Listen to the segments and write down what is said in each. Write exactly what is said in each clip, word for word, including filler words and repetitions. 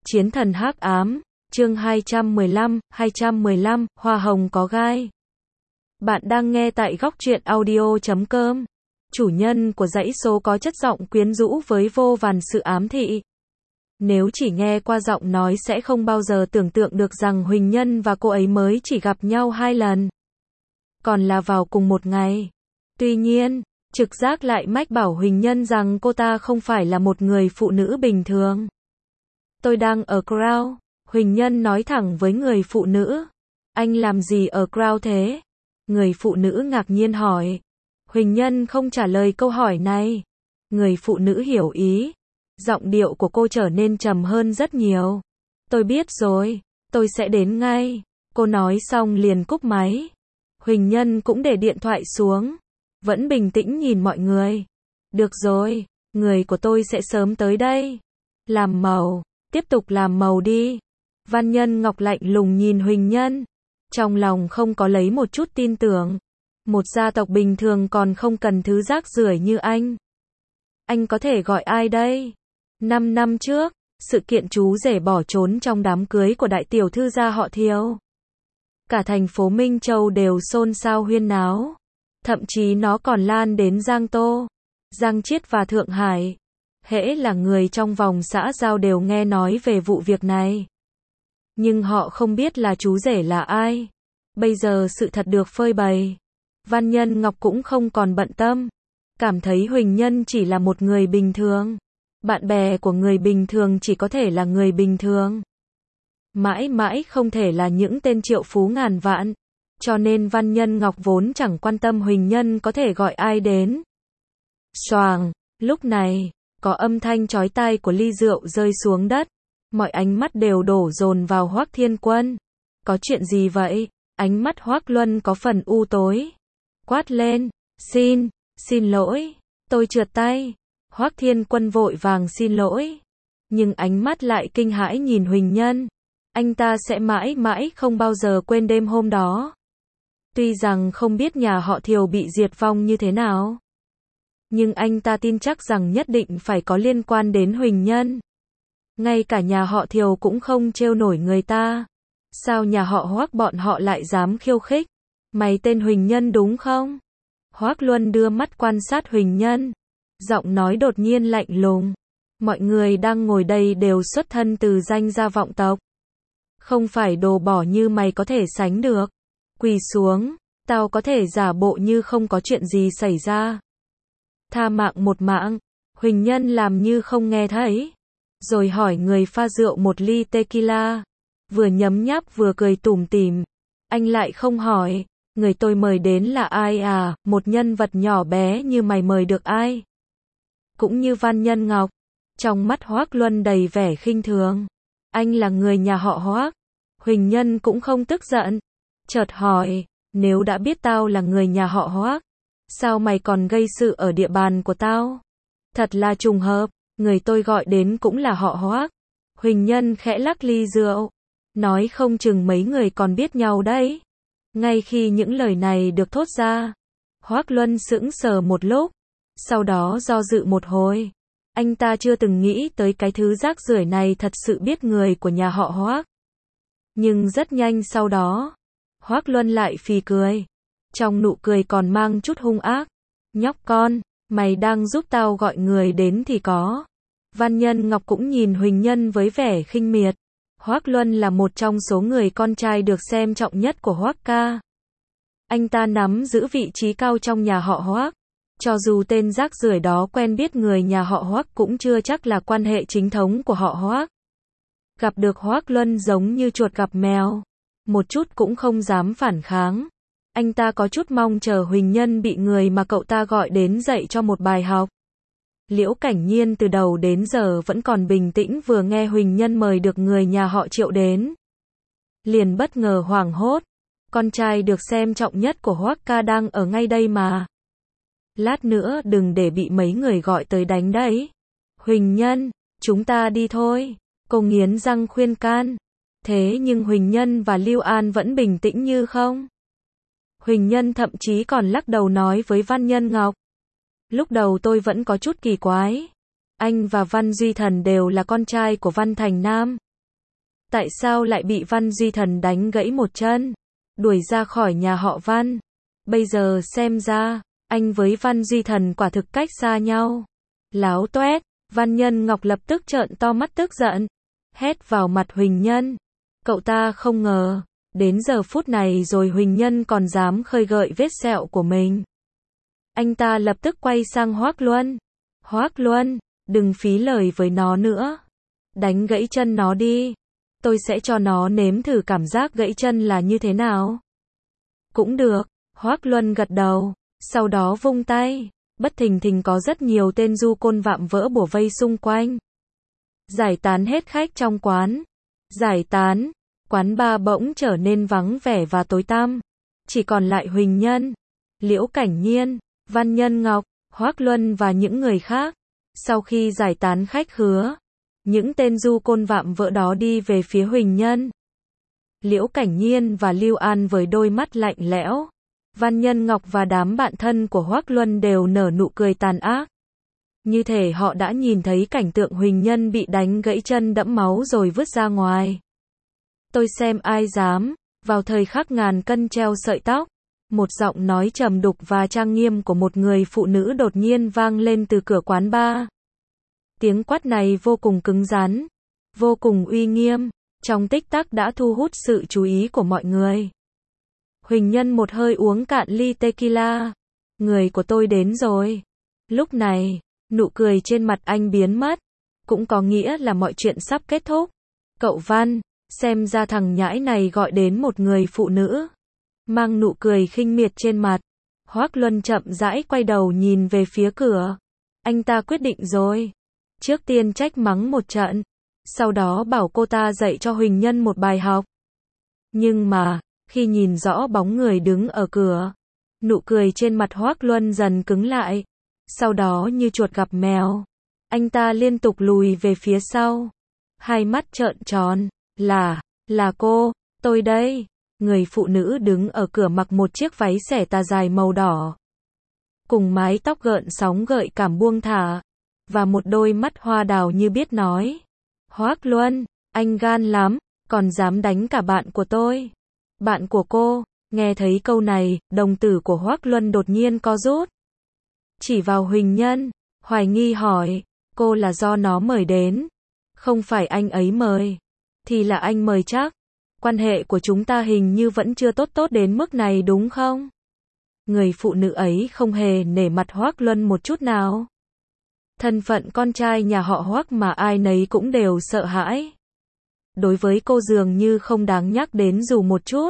Chiến thần hắc ám, chương hai trăm mười lăm, hai trăm mười lăm, hoa hồng có gai. Bạn đang nghe tại góc truyện audio chấm com. Chủ nhân của dãy số có chất giọng quyến rũ với vô vàn sự ám thị. Nếu chỉ nghe qua giọng nói sẽ không bao giờ tưởng tượng được rằng Huỳnh Nhân và cô ấy mới chỉ gặp nhau hai lần. Còn là vào cùng một ngày. Tuy nhiên, trực giác lại mách bảo Huỳnh Nhân rằng cô ta không phải là một người phụ nữ bình thường. Tôi đang ở Crown, Huỳnh Nhân nói thẳng với người phụ nữ. Anh làm gì ở Crown thế? Người phụ nữ ngạc nhiên hỏi. Huỳnh Nhân không trả lời câu hỏi này. Người phụ nữ hiểu ý. Giọng điệu của cô trở nên trầm hơn rất nhiều. Tôi biết rồi, tôi sẽ đến ngay. Cô nói xong liền cúp máy. Huỳnh Nhân cũng để điện thoại xuống. Vẫn bình tĩnh nhìn mọi người. Được rồi, người của tôi sẽ sớm tới đây. Làm màu, tiếp tục làm màu đi. Văn Nhân Ngọc lạnh lùng nhìn Huỳnh Nhân. Trong lòng không có lấy một chút tin tưởng. Một gia tộc bình thường còn không cần thứ rác rưởi như anh. Anh có thể gọi ai đây? Năm năm trước, sự kiện chú rể bỏ trốn trong đám cưới của đại tiểu thư gia họ Thiều. Cả thành phố Minh Châu đều xôn xao huyên náo. Thậm chí nó còn lan đến Giang Tô, Giang Chiết và Thượng Hải. Hễ là người trong vòng xã giao đều nghe nói về vụ việc này. Nhưng họ không biết là chú rể là ai. Bây giờ sự thật được phơi bày. Văn Nhân Ngọc cũng không còn bận tâm. Cảm thấy Huỳnh Nhân chỉ là một người bình thường. Bạn bè của người bình thường chỉ có thể là người bình thường. Mãi mãi không thể là những tên triệu phú ngàn vạn. Cho nên Văn Nhân Ngọc vốn chẳng quan tâm Huỳnh Nhân có thể gọi ai đến. Xoàng, lúc này, có âm thanh chói tai của ly rượu rơi xuống đất. Mọi ánh mắt đều đổ dồn vào Hoắc Thiên Quân. Có chuyện gì vậy? Ánh mắt Hoắc Luân có phần u tối. Quát lên, xin, xin lỗi, tôi trượt tay. Hoắc Thiên Quân vội vàng xin lỗi. Nhưng ánh mắt lại kinh hãi nhìn Huỳnh Nhân. Anh ta sẽ mãi mãi không bao giờ quên đêm hôm đó. Tuy rằng không biết nhà họ Thiều bị diệt vong như thế nào. Nhưng anh ta tin chắc rằng nhất định phải có liên quan đến Huỳnh Nhân. Ngay cả nhà họ Thiều cũng không trêu nổi người ta. Sao nhà họ Hoắc bọn họ lại dám khiêu khích? Mày tên Huỳnh Nhân đúng không? Hoắc Luân đưa mắt quan sát Huỳnh Nhân. Giọng nói đột nhiên lạnh lùng. Mọi người đang ngồi đây đều xuất thân từ danh gia vọng tộc. Không phải đồ bỏ như mày có thể sánh được. Quỳ xuống, tao có thể giả bộ như không có chuyện gì xảy ra. Tha mạng một mạng. Huỳnh Nhân làm như không nghe thấy. Rồi hỏi người pha rượu một ly tequila. Vừa nhấm nháp vừa cười tủm tỉm. Anh lại không hỏi. Người tôi mời đến là ai à? Một nhân vật nhỏ bé như mày mời được ai? Cũng như Văn Nhân Ngọc. Trong mắt Hoắc Luân đầy vẻ khinh thường. Anh là người nhà họ Hoắc. Huỳnh Nhân cũng không tức giận. Chợt hỏi, nếu đã biết tao là người nhà họ Hoắc, sao mày còn gây sự ở địa bàn của tao? Thật là trùng hợp, người tôi gọi đến cũng là họ Hoắc. Huỳnh Nhân khẽ lắc ly rượu, nói không chừng mấy người còn biết nhau đấy. Ngay khi những lời này được thốt ra, Hoắc Luân sững sờ một lúc, sau đó do dự một hồi. Anh ta chưa từng nghĩ tới cái thứ rác rưởi này thật sự biết người của nhà họ Hoắc. Nhưng rất nhanh sau đó, Hoắc Luân lại phì cười. Trong nụ cười còn mang chút hung ác. Nhóc con, mày đang giúp tao gọi người đến thì có. Văn Nhân Ngọc cũng nhìn Huỳnh Nhân với vẻ khinh miệt. Hoắc Luân là một trong số người con trai được xem trọng nhất của Hoắc ca. Anh ta nắm giữ vị trí cao trong nhà họ Hoắc. Cho dù tên rác rưởi đó quen biết người nhà họ Hoắc cũng chưa chắc là quan hệ chính thống của họ Hoắc. Gặp được Hoắc Luân giống như chuột gặp mèo. Một chút cũng không dám phản kháng. Anh ta có chút mong chờ Huỳnh Nhân bị người mà cậu ta gọi đến dạy cho một bài học. Liễu Cảnh Nhiên từ đầu đến giờ vẫn còn bình tĩnh vừa nghe Huỳnh Nhân mời được người nhà họ Triệu đến. Liền bất ngờ hoảng hốt. Con trai được xem trọng nhất của Hoắc ca đang ở ngay đây mà. Lát nữa đừng để bị mấy người gọi tới đánh đấy. Huỳnh Nhân, chúng ta đi thôi. Cô nghiến răng khuyên can. Thế nhưng Huỳnh Nhân và Lưu An vẫn bình tĩnh như không. Huỳnh Nhân thậm chí còn lắc đầu nói với Văn Nhân Ngọc. Lúc đầu tôi vẫn có chút kỳ quái. Anh và Văn Duy Thần đều là con trai của Văn Thành Nam. Tại sao lại bị Văn Duy Thần đánh gãy một chân, đuổi ra khỏi nhà họ Văn? Bây giờ xem ra, anh với Văn Duy Thần quả thực cách xa nhau. Láo toét, Văn Nhân Ngọc lập tức trợn to mắt tức giận, hét vào mặt Huỳnh Nhân. Cậu ta không ngờ, đến giờ phút này rồi Huỳnh Nhân còn dám khơi gợi vết sẹo của mình. Anh ta lập tức quay sang Hoác Luân. Hoác Luân, đừng phí lời với nó nữa. Đánh gãy chân nó đi. Tôi sẽ cho nó nếm thử cảm giác gãy chân là như thế nào. Cũng được, Hoác Luân gật đầu, sau đó vung tay. Bất thình thình có rất nhiều tên du côn vạm vỡ bủa vây xung quanh. Giải tán hết khách trong quán. Giải tán, quán bar bỗng trở nên vắng vẻ và tối tăm. Chỉ còn lại Huỳnh Nhân, Liễu Cảnh Nhiên, Văn Nhân Ngọc, Hoác Luân và những người khác. Sau khi giải tán khách khứa, những tên du côn vạm vỡ đó đi về phía Huỳnh Nhân. Liễu Cảnh Nhiên và Lưu An với đôi mắt lạnh lẽo. Văn Nhân Ngọc và đám bạn thân của Hoác Luân đều nở nụ cười tàn ác. Như thể họ đã nhìn thấy cảnh tượng Huỳnh Nhân bị đánh gãy chân đẫm máu rồi vứt ra ngoài. Tôi xem ai dám. Vào thời khắc ngàn cân treo sợi tóc, một giọng nói trầm đục và trang nghiêm của một người phụ nữ đột nhiên vang lên từ cửa quán bar. Tiếng quát này vô cùng cứng rắn, vô cùng uy nghiêm, trong tích tắc đã thu hút sự chú ý của mọi người. Huỳnh Nhân một hơi uống cạn ly tequila. Người của tôi đến rồi. Lúc này, nụ cười trên mặt anh biến mất, cũng có nghĩa là mọi chuyện sắp kết thúc. Cậu Văn, xem ra thằng nhãi này gọi đến một người phụ nữ. Mang nụ cười khinh miệt trên mặt, Hoác Luân chậm rãi quay đầu nhìn về phía cửa. Anh ta quyết định rồi. Trước tiên trách mắng một trận, sau đó bảo cô ta dạy cho Huỳnh Nhân một bài học. Nhưng mà, khi nhìn rõ bóng người đứng ở cửa, nụ cười trên mặt Hoác Luân dần cứng lại. Sau đó như chuột gặp mèo, anh ta liên tục lùi về phía sau. Hai mắt trợn tròn, là, là cô, tôi đây. Người phụ nữ đứng ở cửa mặc một chiếc váy xẻ tà dài màu đỏ, cùng mái tóc gợn sóng gợi cảm buông thả, và một đôi mắt hoa đào như biết nói. Hoác Luân, anh gan lắm, còn dám đánh cả bạn của tôi. Bạn của cô, nghe thấy câu này, đồng tử của Hoác Luân đột nhiên co rút. Chỉ vào Huỳnh Nhân, hoài nghi hỏi, cô là do nó mời đến. Không phải anh ấy mời, thì là anh mời chắc. Quan hệ của chúng ta hình như vẫn chưa tốt tốt đến mức này đúng không? Người phụ nữ ấy không hề nể mặt Hoác Luân một chút nào. Thân phận con trai nhà họ Hoác mà ai nấy cũng đều sợ hãi. Đối với cô dường như không đáng nhắc đến dù một chút.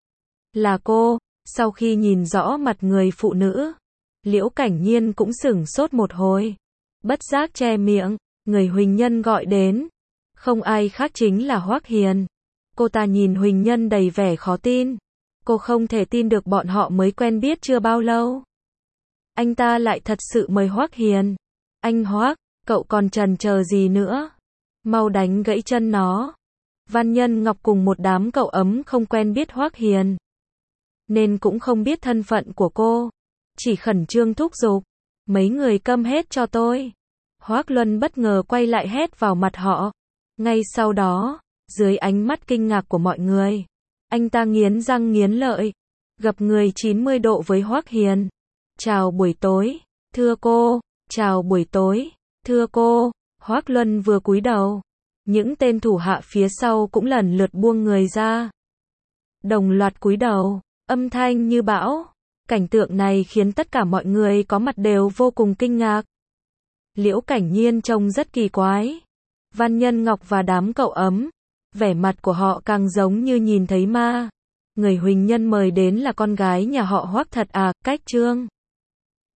Là cô, sau khi nhìn rõ mặt người phụ nữ, Liễu Cảnh Nhiên cũng sửng sốt một hồi. Bất giác che miệng, người Huỳnh Nhân gọi đến. Không ai khác chính là Hoác Hiền. Cô ta nhìn Huỳnh Nhân đầy vẻ khó tin. Cô không thể tin được bọn họ mới quen biết chưa bao lâu. Anh ta lại thật sự mời Hoác Hiền. Anh Hoác, cậu còn chần chờ gì nữa? Mau đánh gãy chân nó. Văn Nhân Ngọc cùng một đám cậu ấm không quen biết Hoác Hiền, nên cũng không biết thân phận của cô. Chỉ khẩn trương thúc giục. Mấy người câm hết cho tôi. Hoác Luân bất ngờ quay lại hét vào mặt họ. Ngay sau đó, dưới ánh mắt kinh ngạc của mọi người, anh ta nghiến răng nghiến lợi, gập người chín mươi độ với Hoác Hiền. Chào buổi tối, thưa cô. Chào buổi tối, thưa cô. Hoác Luân vừa cúi đầu, những tên thủ hạ phía sau cũng lần lượt buông người ra. Đồng loạt cúi đầu, âm thanh như bão. Cảnh tượng này khiến tất cả mọi người có mặt đều vô cùng kinh ngạc. Liễu Cảnh Nhiên trông rất kỳ quái. Văn Nhân Ngọc và đám cậu ấm, vẻ mặt của họ càng giống như nhìn thấy ma. Người Huỳnh Nhân mời đến là con gái nhà họ Hoác thật à, cách trương.